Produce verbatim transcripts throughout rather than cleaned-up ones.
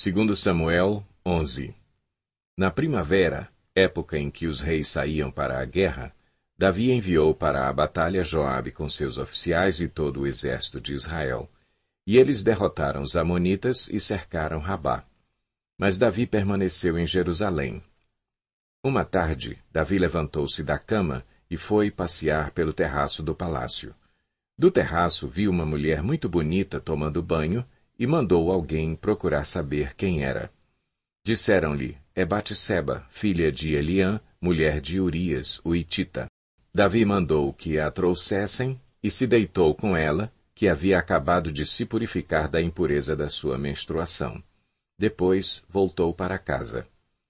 Segundo Samuel onze. Na primavera, época em que os reis saíam para a guerra, Davi enviou para a batalha Joabe com seus oficiais e todo o exército de Israel. E eles derrotaram os amonitas e cercaram Rabá. Mas Davi permaneceu em Jerusalém. Uma tarde, Davi levantou-se da cama e foi passear pelo terraço do palácio. Do terraço viu uma mulher muito bonita tomando banho e mandou alguém procurar saber quem era. Disseram-lhe, é Batseba, filha de Eliã, mulher de Urias, o hitita. Davi mandou que a trouxessem e se deitou com ela, que havia acabado de se purificar da impureza da sua menstruação. Depois voltou para casa.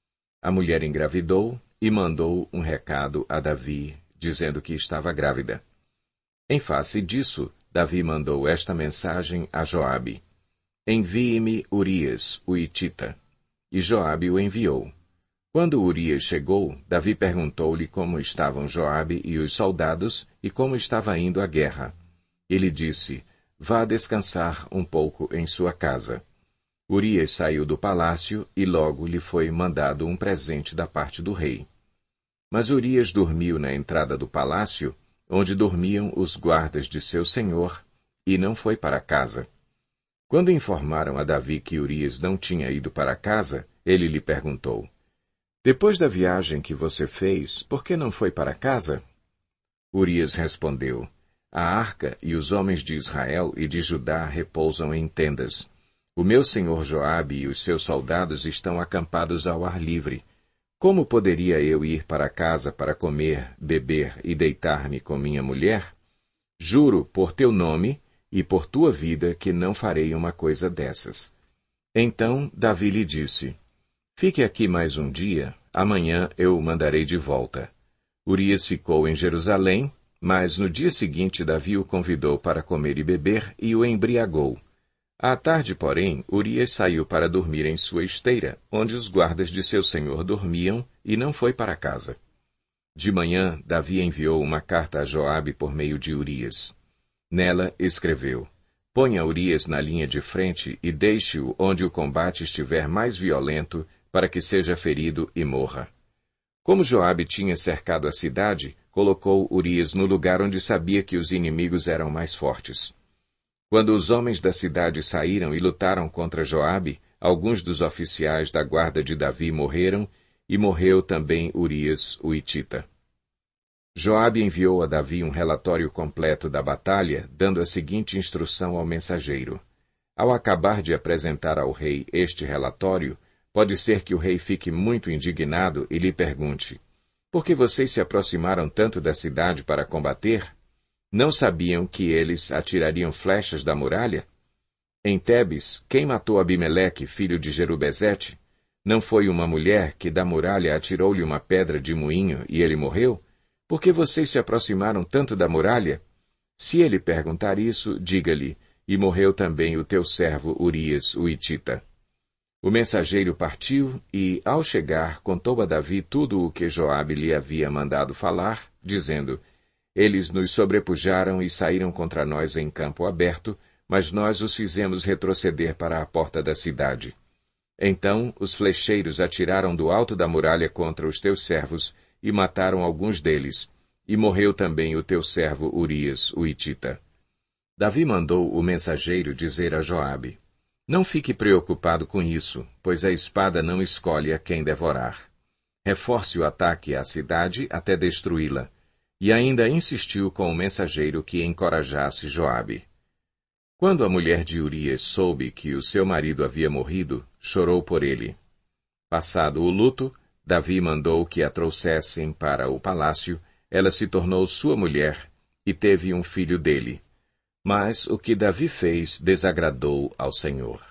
A mulher engravidou e mandou um recado a Davi, dizendo que estava grávida. Em face disso, Davi mandou esta mensagem a Joabe. Envie-me Urias, o hitita. E Joabe o enviou. Quando Urias chegou, Davi perguntou-lhe como estavam Joabe e os soldados e como estava indo a guerra. Ele disse, vá descansar um pouco em sua casa. Urias saiu do palácio e logo lhe foi mandado um presente da parte do rei. Mas Urias dormiu na entrada do palácio, onde dormiam os guardas de seu senhor, e não foi para casa. Quando informaram a Davi que Urias não tinha ido para casa, ele lhe perguntou, depois da viagem que você fez, por que não foi para casa? Urias respondeu, a arca e os homens de Israel e de Judá repousam em tendas. O meu senhor Joabe e os seus soldados estão acampados ao ar livre. Como poderia eu ir para casa para comer, beber e deitar-me com minha mulher? Juro por teu nome e por tua vida que não farei uma coisa dessas. Então Davi lhe disse, fique aqui mais um dia, amanhã eu o mandarei de volta. Urias ficou em Jerusalém, mas no dia seguinte Davi o convidou para comer e beber e o embriagou. À tarde, porém, Urias saiu para dormir em sua esteira, onde os guardas de seu senhor dormiam, e não foi para casa. De manhã, Davi enviou uma carta a Joabe por meio de Urias. Nela escreveu, ponha Urias na linha de frente e deixe-o onde o combate estiver mais violento, para que seja ferido e morra. Como Joabe tinha cercado a cidade, colocou Urias no lugar onde sabia que os inimigos eram mais fortes. Quando os homens da cidade saíram e lutaram contra Joabe, alguns dos oficiais da guarda de Davi morreram, e morreu também Urias, o hitita. Joabe enviou a Davi um relatório completo da batalha, dando a seguinte instrução ao mensageiro. Ao acabar de apresentar ao rei este relatório, pode ser que o rei fique muito indignado e lhe pergunte, por que vocês se aproximaram tanto da cidade para combater? Não sabiam que eles atirariam flechas da muralha? Em Tebes, quem matou Abimeleque, filho de Jerubezete? Não foi uma mulher que da muralha atirou-lhe uma pedra de moinho e ele morreu? Por que vocês se aproximaram tanto da muralha? Se ele perguntar isso, diga-lhe, e morreu também o teu servo Urias, o hitita. O mensageiro partiu e, ao chegar, contou a Davi tudo o que Joabe lhe havia mandado falar, dizendo, eles nos sobrepujaram e saíram contra nós em campo aberto, mas nós os fizemos retroceder para a porta da cidade. Então os flecheiros atiraram do alto da muralha contra os teus servos e mataram alguns deles, e morreu também o teu servo Urias, o hitita. Davi mandou o mensageiro dizer a Joabe, não fique preocupado com isso, pois a espada não escolhe a quem devorar. Reforce o ataque à cidade até destruí-la. E ainda insistiu com o mensageiro que encorajasse Joabe. Quando a mulher de Urias soube que o seu marido havia morrido, chorou por ele. Passado o luto, Davi mandou que a trouxessem para o palácio, ela se tornou sua mulher e teve um filho dele. Mas o que Davi fez desagradou ao Senhor.